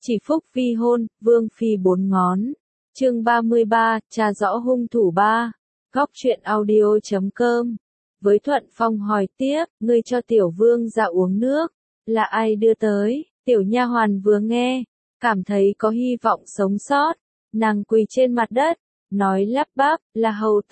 Chỉ phúc vi hôn, vương phi bốn ngón. Chương 33, tra rõ hung thủ 3. Góc truyện audio.com. Với Thuận Phong hỏi tiếp, ngươi cho tiểu vương ra uống nước, là ai đưa tới? Tiểu nha hoàn vừa nghe, cảm thấy có hy vọng sống sót, nàng quỳ trên mặt đất, nói lắp bắp, là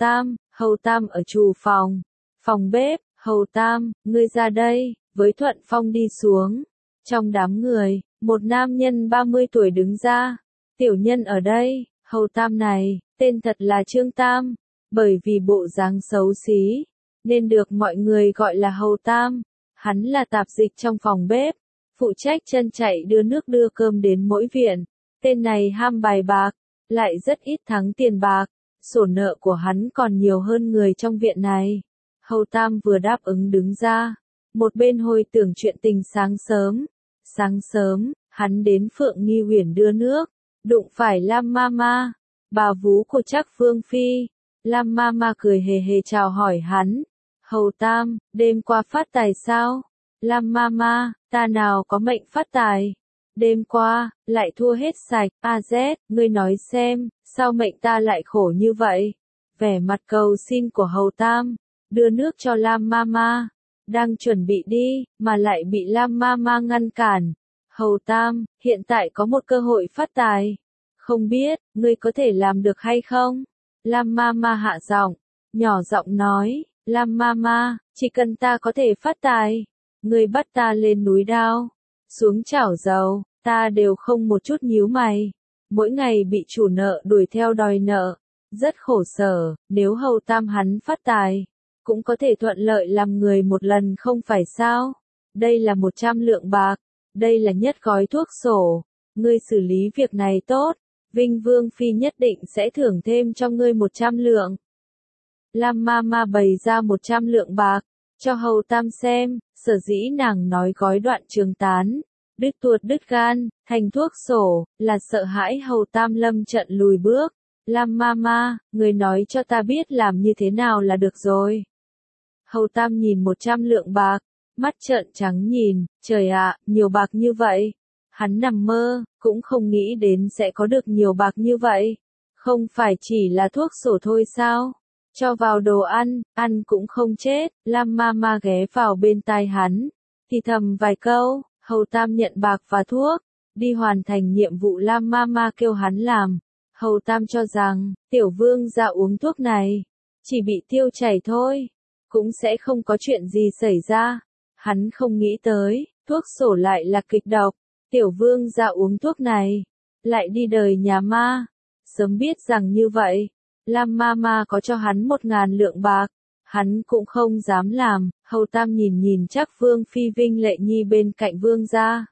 Hầu Tam ở trù phòng bếp, Hầu Tam, ngươi ra đây. Với Thuận Phong đi xuống, trong đám người, một nam nhân 30 tuổi đứng ra, tiểu nhân ở đây. Hầu Tam này, tên thật là Trương Tam, bởi vì bộ dáng xấu xí, nên được mọi người gọi là Hầu Tam. Hắn là tạp dịch trong phòng bếp, phụ trách chân chạy đưa nước đưa cơm đến mỗi viện. Tên này ham bài bạc, lại rất ít thắng tiền bạc, sổ nợ của hắn còn nhiều hơn người trong viện này. Hầu Tam vừa đáp ứng đứng ra, một bên hồi tưởng chuyện tình sáng sớm. Sáng sớm, hắn đến Phượng Nghi Huyền đưa nước, đụng phải Lam Mama, bà vú của Trác Vương Phi. Lam Mama cười hề hề chào hỏi hắn. Hầu Tam, đêm qua phát tài sao? Lam Mama, ta nào có mệnh phát tài. Đêm qua, lại thua hết sạch. A-Z, ngươi nói xem, sao mệnh ta lại khổ như vậy? Vẻ mặt cầu xin của Hầu Tam, đưa nước cho Lam Mama, đang chuẩn bị đi, mà lại bị Lam Mama ngăn cản. Hầu Tam, hiện tại có một cơ hội phát tài. Không biết, ngươi có thể làm được hay không? Lam Mama hạ giọng, nhỏ giọng nói, Lam Mama, chỉ cần ta có thể phát tài, ngươi bắt ta lên núi đao, xuống chảo dầu, ta đều không một chút nhíu mày. Mỗi ngày bị chủ nợ đuổi theo đòi nợ, rất khổ sở. Nếu Hầu Tam hắn phát tài, cũng có thể thuận lợi làm người một lần không phải sao? Đây là 100 lượng bạc, đây là nhất gói thuốc sổ, ngươi xử lý việc này tốt, Vinh Vương Phi nhất định sẽ thưởng thêm cho ngươi 100 lượng. Lam Mama bày ra 100 lượng bạc, cho Hầu Tam xem, sở dĩ nàng nói gói đoạn trường tán, đứt tuột đứt gan, thành thuốc sổ, là sợ hãi Hầu Tam lâm trận lùi bước. Lam Mama, người nói cho ta biết làm như thế nào là được rồi. Hầu Tam nhìn 100 lượng bạc, mắt trợn trắng nhìn, trời ạ, nhiều bạc như vậy. Hắn nằm mơ, cũng không nghĩ đến sẽ có được nhiều bạc như vậy. Không phải chỉ là thuốc sổ thôi sao? Cho vào đồ ăn cũng không chết. Lam Mama ghé vào bên tai hắn, thì thầm vài câu. Hầu Tam nhận bạc và thuốc, đi hoàn thành nhiệm vụ Lam Mama kêu hắn làm. Hầu Tam cho rằng, tiểu vương ra uống thuốc này, chỉ bị tiêu chảy thôi, cũng sẽ không có chuyện gì xảy ra. Hắn không nghĩ tới, thuốc sổ lại là kịch độc, tiểu vương ra uống thuốc này, lại đi đời nhà ma. Sớm biết rằng như vậy, Lam Mama có cho hắn 1000 lượng bạc, hắn cũng không dám làm. Hầu Tam nhìn Trác Vương Phi Vinh Lệ Nhi bên cạnh vương gia,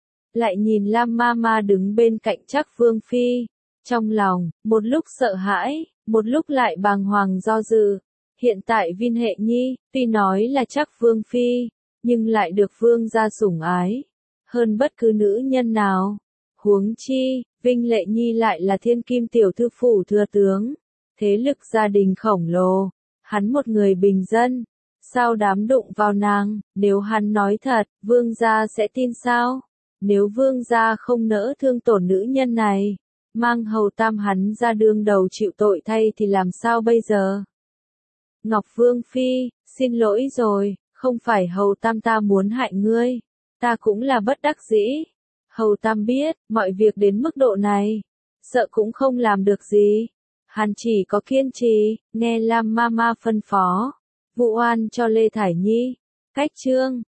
lại nhìn Lam Mama đứng bên cạnh Trác Vương Phi, trong lòng, một lúc sợ hãi, một lúc lại bàng hoàng do dự. Hiện tại Vinh Lệ Nhi, tuy nói là Trác Vương Phi, nhưng lại được vương gia sủng ái hơn bất cứ nữ nhân nào. Huống chi, Vinh Lệ Nhi lại là thiên kim tiểu thư phủ thừa tướng, thế lực gia đình khổng lồ, hắn một người bình dân, sao dám đụng vào nàng? Nếu hắn nói thật, vương gia sẽ tin sao? Nếu vương gia không nỡ thương tổn nữ nhân này, mang Hầu Tam hắn ra đương đầu chịu tội thay thì làm sao bây giờ? Ngọc Vương Phi, xin lỗi rồi, không phải Hầu Tam ta muốn hại ngươi, ta cũng là bất đắc dĩ. Hầu Tam biết, mọi việc đến mức độ này, sợ cũng không làm được gì. Hắn chỉ có kiên trì, nghe Lam Mama phân phó, vụ oan cho Lê Thải Nhi. Cách chương